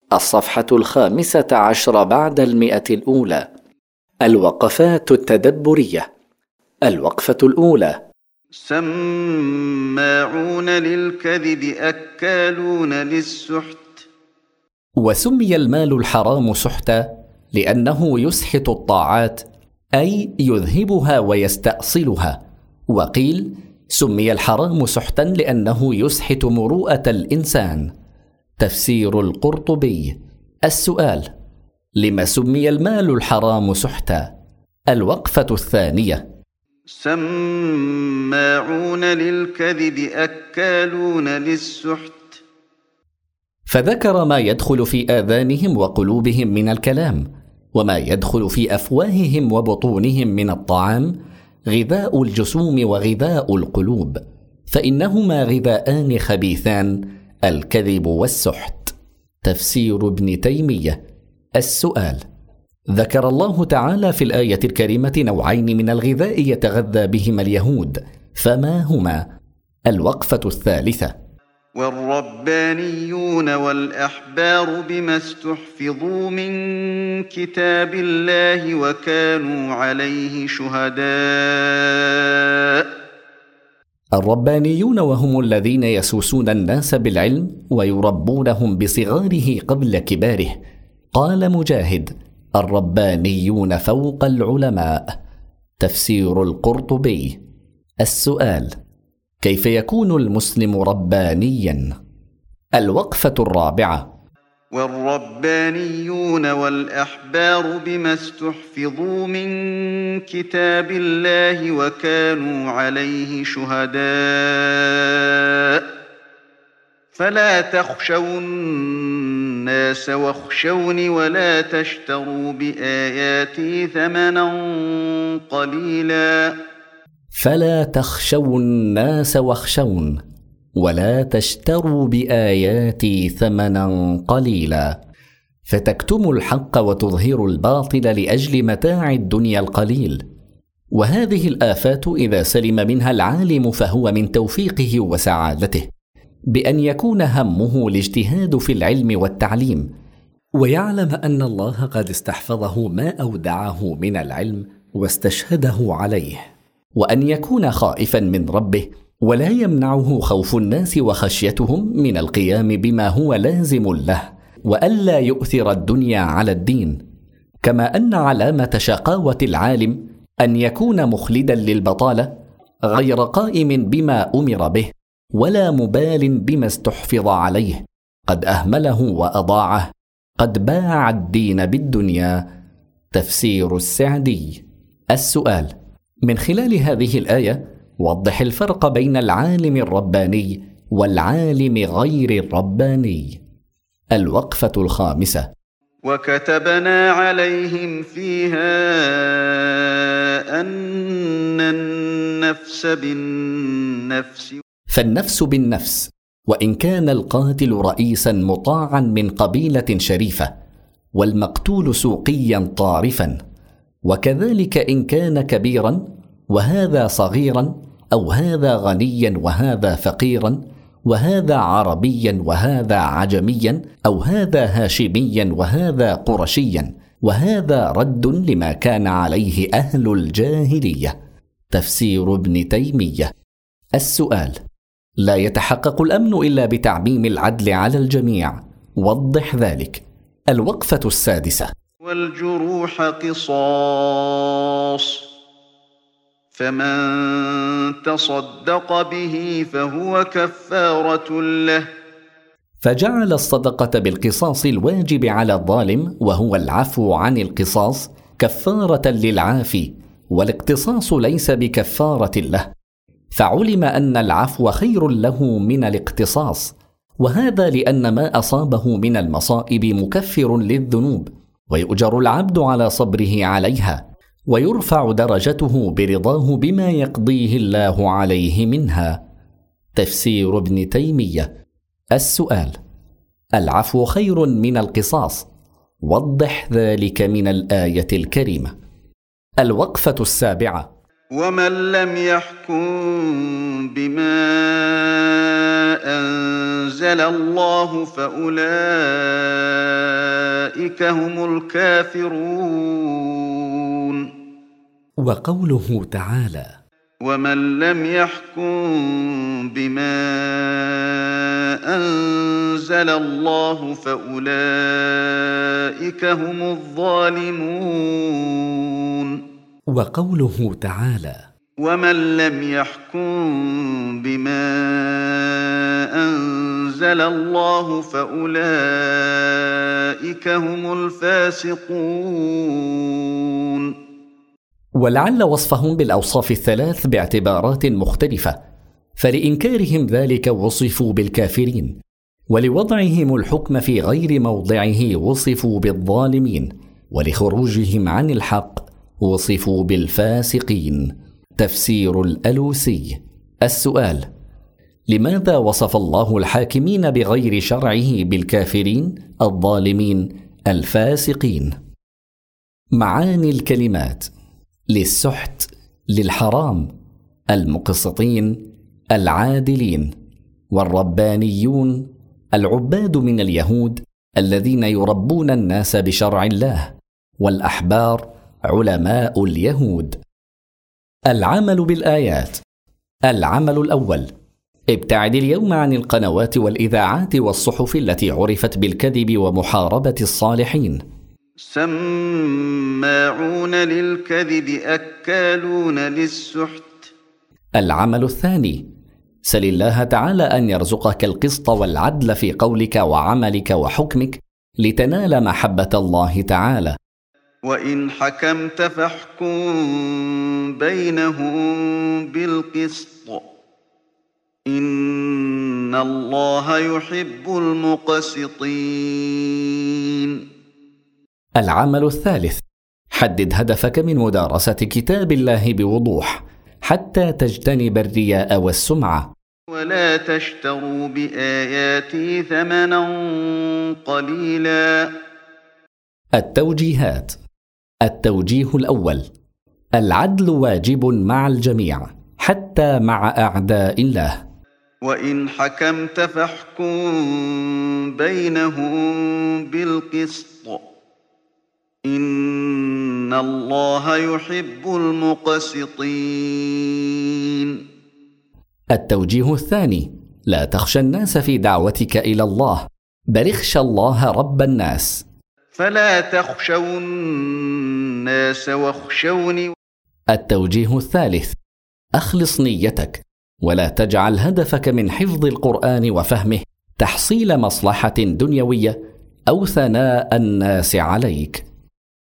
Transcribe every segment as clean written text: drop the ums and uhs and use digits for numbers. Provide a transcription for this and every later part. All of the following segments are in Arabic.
الصفحة 15 بعد 100. الوقفات التدبرية. الوقفة الأولى: سماعون للكذب أكالون للسحت. وسمي المال الحرام سحتا لأنه يسحت الطاعات، أي يذهبها ويستأصلها. وقيل سمي الحرام سحتا لأنه يسحت مروءة الإنسان. تفسير القرطبي. السؤال: لما سمي المال الحرام سحتا؟ الوقفة الثانية: سماعون للكذب أكالون للسحت. فذكر ما يدخل في آذانهم وقلوبهم من الكلام، وما يدخل في أفواههم وبطونهم من الطعام، غذاء الجسوم وغذاء القلوب، فإنهما غذاءان خبيثان، الكذب والسحت. تفسير ابن تيمية. السؤال: ذكر الله تعالى في الآية الكريمة نوعين من الغذاء يتغذى بهما اليهود، فما هما؟ الوقفة الثالثة: والربانيون والأحبار بما استحفظوا من كتاب الله وكانوا عليه شهداء. الربانيون وهم الذين يسوسون الناس بالعلم ويربونهم بصغاره قبل كباره. قال مجاهد: الربانيون فوق العلماء. تفسير القرطبي. السؤال: كيف يكون المسلم ربانيا؟ الوقفة الرابعة: والربانيون والأحبار بما استحفظوا من كتاب الله وكانوا عليه شهداء فلا تخشوا الناس واخشوني ولا تشتروا بآياتي ثمنا قليلا. فلا تخشوا الناس واخشون ولا تشتروا بآياتي ثمنا قليلا، فتكتموا الحق وتظهروا الباطل لأجل متاع الدنيا القليل. وهذه الآفات إذا سلم منها العالم فهو من توفيقه وسعادته، بأن يكون همه الاجتهاد في العلم والتعليم، ويعلم أن الله قد استحفظه ما أودعه من العلم واستشهده عليه، وأن يكون خائفا من ربه ولا يمنعه خوف الناس وخشيتهم من القيام بما هو لازم له، وألا يؤثر الدنيا على الدين. كما أن علامة شقاوة العالم أن يكون مخلدا للبطالة، غير قائم بما أمر به ولا مبال بما استحفظ عليه، قد أهمله وأضاعه، قد باع الدين بالدنيا. تفسير السعدي. السؤال: من خلال هذه الآية وضح الفرق بين العالم الرباني والعالم غير الرباني. الوقفة الخامسة: وكتبنا عليهم فيها أن النفس بالنفس. فالنفس بالنفس، وإن كان القاتل رئيسا مطاعا من قبيلة شريفة، والمقتول سوقيا طارفا، وكذلك إن كان كبيرا وهذا صغيرا، أو هذا غنيا وهذا فقيرا، وهذا عربيا وهذا عجميا، أو هذا هاشميا وهذا قرشيا، وهذا رد لما كان عليه أهل الجاهلية. تفسير ابن تيمية. السؤال: لا يتحقق الأمن إلا بتعميم العدل على الجميع، وضح ذلك. الوقفة السادسة: والجروح قصاص، فمن تصدق به فهو كفارة له. فجعل الصدقة بالقصاص الواجب على الظالم، وهو العفو عن القصاص، كفارة للعافي، والاقتصاص ليس بكفارة له، فعلم أن العفو خير له من الاقتصاص، وهذا لأن ما أصابه من المصائب مكفر للذنوب، ويؤجر العبد على صبره عليها، ويرفع درجته برضاه بما يقضيه الله عليه منها. تفسير ابن تيمية. السؤال: العفو خير من القصاص، وضح ذلك من الآية الكريمة. الوقفة السابعة: ومن لم يحكم بما أنزل الله فأولئك هم الكافرون. وقوله تعالى: ومن لم يحكم بما أنزل الله فأولئك هم الظالمون. وقوله تعالى: ومن لم يحكم بما أنزل الله فأولئك هم الفاسقون. ولعل وصفهم بالأوصاف الثلاث باعتبارات مختلفة، فلإنكارهم ذلك وصفوا بالكافرين، ولوضعهم الحكم في غير موضعه وصفوا بالظالمين، ولخروجهم عن الحق وصفوا بالفاسقين. تفسير الألوسي. السؤال: لماذا وصف الله الحاكمين بغير شرعه بالكافرين الظالمين الفاسقين؟ معاني الكلمات: للسحت، للحرام، المقسطين، العادلين، والربانيون العباد من اليهود الذين يربون الناس بشرع الله، والأحبار علماء اليهود. العمل بالآيات. العمل الأول: ابتعد اليوم عن القنوات والإذاعات والصحف التي عرفت بالكذب ومحاربة الصالحين. سماعون للكذب أكالون للسحت. العمل الثاني: سل الله تعالى أن يرزقك القسط والعدل في قولك وعملك وحكمك لتنال محبة الله تعالى. وإن حكمت فاحكم بينهم بالقسط إن الله يحب المقسطين. العمل الثالث: حدد هدفك من مدارسة كتاب الله بوضوح حتى تجتنب الرياء والسمعة. ولا تشتروا بآياتي ثمنا قليلا. التوجيهات. التوجيه الأول: العدل واجب مع الجميع حتى مع أعداء الله. وإن حكمت فاحكم بينهم بالقسط إن الله يحب المقسطين. التوجيه الثاني: لا تخشى الناس في دعوتك إلى الله، بل اخشى الله رب الناس. فلا تخشوا الناس واخشوني. التوجيه الثالث: أخلص نيتك، ولا تجعل هدفك من حفظ القرآن وفهمه تحصيل مصلحة دنيوية أو ثناء الناس عليك.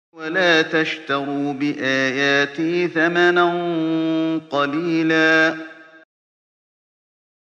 ولا تشتروا بآياتي ثمنا قليلا.